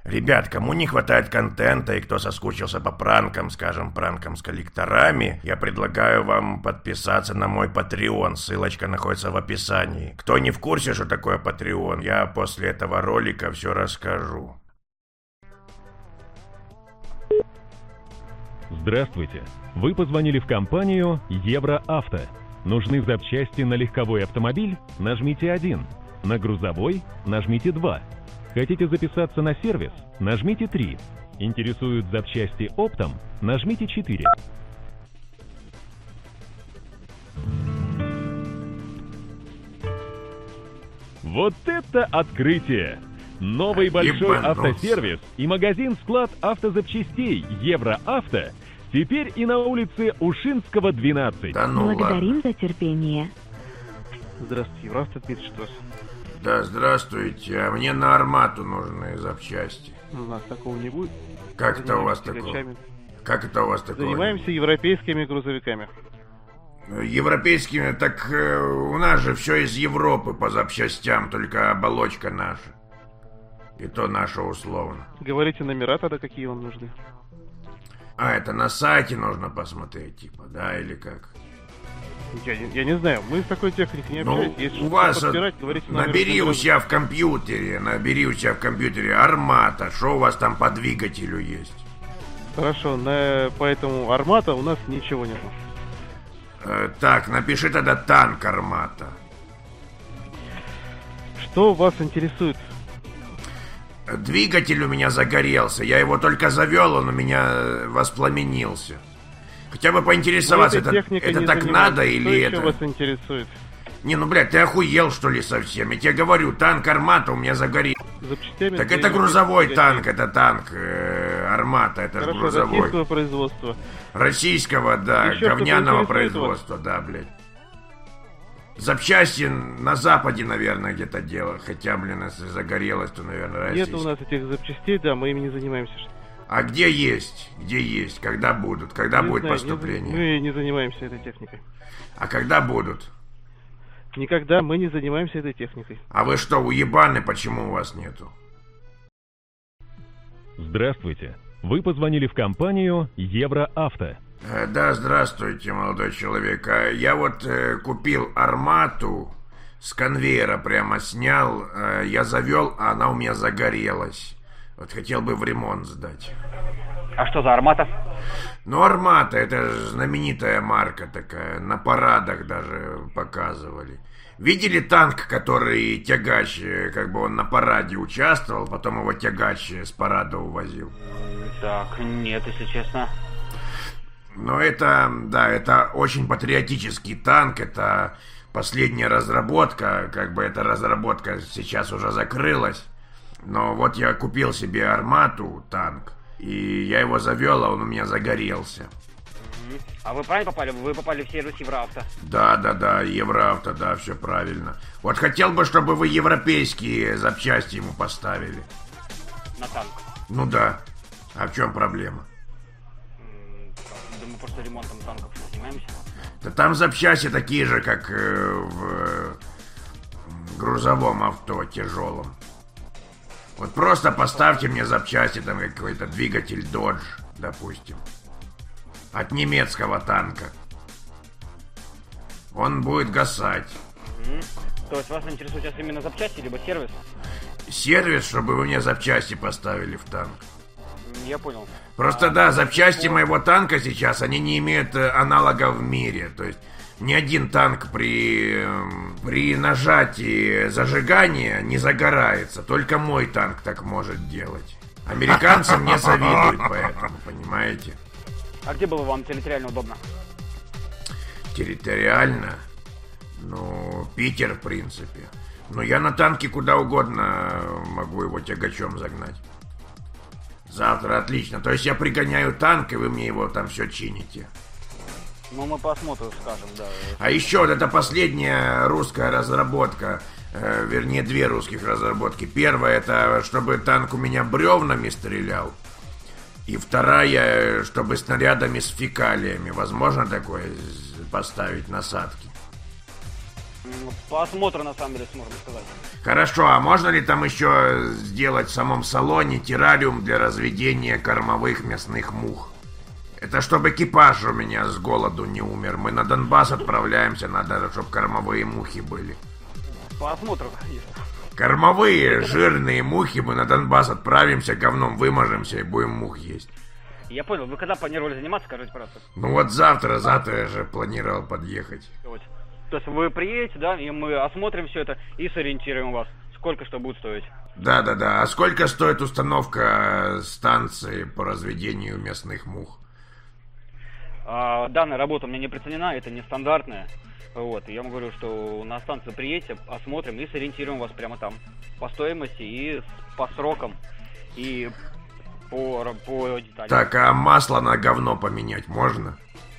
Ребят, кому не хватает контента и кто соскучился по пранкам, скажем, пранкам с коллекторами, я предлагаю вам подписаться на мой Patreon, ссылочка находится в описании. Кто не в курсе, что такое Patreon, я после этого ролика все расскажу. Здравствуйте. Вы позвонили в компанию Евроавто. Нужны запчасти на легковой автомобиль? Нажмите 1. На грузовой? Нажмите 2. Хотите записаться на сервис? Нажмите 3. Интересуют запчасти оптом? Нажмите 4. Вот это открытие! Новый большой автосервис и магазин-склад автозапчастей Евроавто теперь и на улице Ушинского, 12. Да ну Благодарим ладно. за терпение. Здравствуйте, Евроавто, Дмитрий Штрос. Да, здравствуйте, а мне на Армату нужны запчасти. У нас такого не будет. Как это у вас Занимаемся такое? тягачами. Как это у вас такое? Занимаемся европейскими грузовиками. Европейскими, так у нас же все из Европы по запчастям, только оболочка наша. И то наша условно. Говорите номера тогда, какие вам нужны. А, это на сайте нужно посмотреть, типа, да, или как? Я не знаю, мы с такой техникой не Ну, общаемся. Если у что-то вас, подбирать, говорите номер набери у грузовика. себя в компьютере Армата, что у вас там по двигателю есть? Хорошо, поэтому Армата у нас ничего нет. Так, напиши тогда танк Армата. Что вас интересует? Двигатель у меня загорелся, я его только завел, он у меня воспламенился. Хотя бы поинтересоваться, Мы этой это техникой не так занимаемся. надо или Что еще это... вас интересует? Не, ну, блядь, ты охуел, что ли, совсем? Я тебе говорю, танк Армата у меня загорелся. Запчастями Так для это грузовой европейских танк, тягачей. это танк Армата, это Хорошо, грузовой. российского производства. Российского, да, Еще что-то говняного интересует производства, да, блядь. Запчасти на Западе, наверное, где-то дело. Хотя, блин, если загорелось, то, наверное, Нет российское. у нас этих запчастей, да, мы ими не занимаемся. А где есть? Где есть? Когда будут? Когда Не будет знаю, поступление? Мы не занимаемся этой техникой. А когда будут? Никогда мы не занимаемся этой техникой. А вы что, уебаны, почему у вас нету? Здравствуйте. Вы позвонили в компанию Евроавто. Да, здравствуйте, молодой человек. Я вот купил Армату, с конвейера прямо снял, я завел, а она у меня загорелась. Вот хотел бы в ремонт сдать. А что за Армата? Ну, Армата, это ж знаменитая марка такая, на парадах даже показывали. Видели танк, который тягач, как бы он на параде участвовал, потом его тягач с парада увозил? Так, нет, если честно. Но это, да, это очень патриотический танк, это последняя разработка, как бы эта разработка сейчас уже закрылась. Но вот я купил себе Армату, танк, и я его завел, а он у меня загорелся. А вы правильно попали? Вы попали в сервис Евроавто. Да, Евроавто, да, все правильно. Вот хотел бы, чтобы вы европейские запчасти ему поставили. На танк. Ну да. А в чем проблема? Да мы просто ремонтом танков не занимаемся. Да там запчасти такие же, как в грузовом авто тяжелом. Вот просто поставьте мне запчасти, там какой-то двигатель Dodge, допустим. От немецкого танка. Он будет гасать. То есть вас интересует сейчас именно запчасти, либо сервис? Сервис, чтобы вы мне запчасти поставили в танк. Я понял. Просто да, запчасти моего танка сейчас, они не имеют аналога в мире. То есть ни один танк при нажатии зажигания не загорается. Только мой танк так может делать. Американцы мне завидуют поэтому, понимаете? А где было вам территориально удобно? Территориально? Ну, Питер, в принципе. Но я на танке куда угодно могу его тягачом загнать. Завтра отлично. То есть я пригоняю танк, и вы мне его там все чините. Ну, мы посмотрим, скажем, да. А еще вот эта последняя русская разработка, вернее, две русских разработки. Первая, это чтобы танк у меня бревнами стрелял. И вторая, чтобы снарядами с фекалиями. Возможно такое поставить насадки? По осмотру, на самом деле, сможем сказать. Хорошо, а можно ли там еще сделать в самом салоне террариум для разведения кормовых мясных мух? Это чтобы экипаж у меня с голоду не умер. Мы на Донбасс отправляемся, надо, чтобы кормовые мухи были. По осмотру, конечно. Кормовые жирные мухи, мы на Донбасс отправимся, говном вымажемся и будем мух есть. Я понял, вы когда планировали заниматься, скажите, пожалуйста? Ну вот завтра я же планировал подъехать. Вот. То есть вы приедете, да, и мы осмотрим все это и сориентируем вас, сколько что будет стоить. Да. А сколько стоит установка станции по разведению мясных мух? Данная работа у меня не приценена, это не стандартная. Вот, и я вам говорю, что на станцию приедете, осмотрим и сориентируем вас прямо там. По стоимости и по срокам, и по деталям. Так, а масло на говно поменять можно?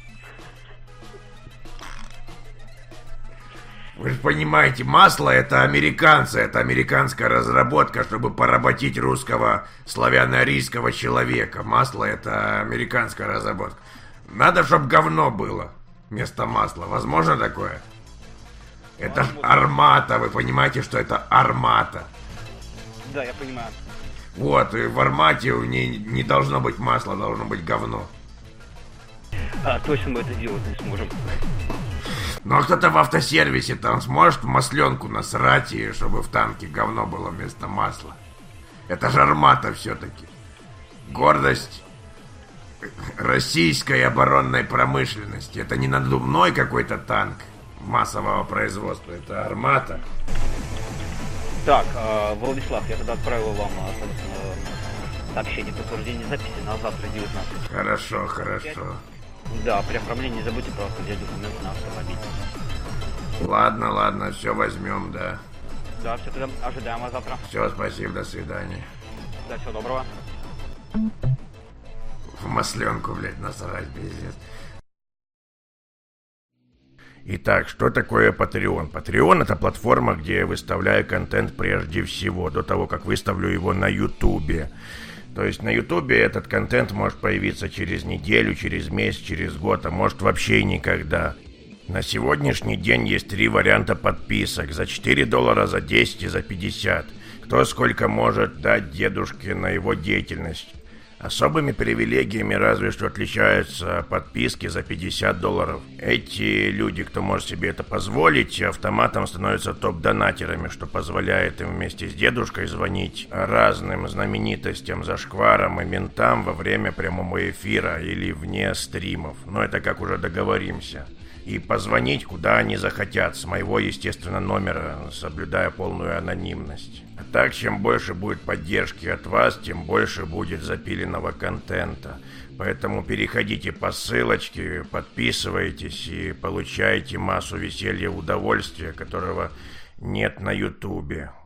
Вы же понимаете, масло это американцы, это американская разработка, чтобы поработить русского славяно-арийского человека. Масло это американская разработка. Надо, чтобы говно было вместо масла. Возможно такое? Это ж Армата, вы понимаете, что это Армата? Да, я понимаю. Вот, и в Армате у нее не должно быть масла, должно быть говно. Точно мы это делать не сможем. Ну а кто-то в автосервисе там сможет масленку насрать, и чтобы в танке говно было вместо масла. Это же Армата все-таки. Гордость российской оборонной промышленности. Это не надувной какой-то танк массового производства, это Армата. Так, Владислав, я тогда отправил вам сообщение подтверждения записи на завтра 19. Хорошо. Да, при оформлении не забудьте просто взять документы на автомобиль. Ладно, все возьмем, да. Да, все, тогда ожидаем вас завтра. Все, спасибо, до свидания. Да, всего доброго. В масленку, блядь, насрать, пиздец. Итак, что такое Patreon? Patreon — это платформа, где я выставляю контент прежде всего, до того, как выставлю его на Ютубе. То есть на Ютубе этот контент может появиться через неделю, через месяц, через год, а может вообще и никогда. На сегодняшний день есть 3 варианта подписок. За $4, за 10 и за 50. Кто сколько может дать дедушке на его деятельность. Особыми привилегиями разве что отличаются подписки за $50. Эти люди, кто может себе это позволить, автоматом становятся топ-донатерами, что позволяет им вместе с дедушкой звонить разным знаменитостям, зашкварам и ментам во время прямого эфира или вне стримов. Но это как уже договоримся. И позвонить куда они захотят, с моего, естественно, номера, соблюдая полную анонимность. А так, чем больше будет поддержки от вас, тем больше будет запиленного контента. Поэтому переходите по ссылочке, подписывайтесь и получайте массу веселья и удовольствия, которого нет на Ютубе.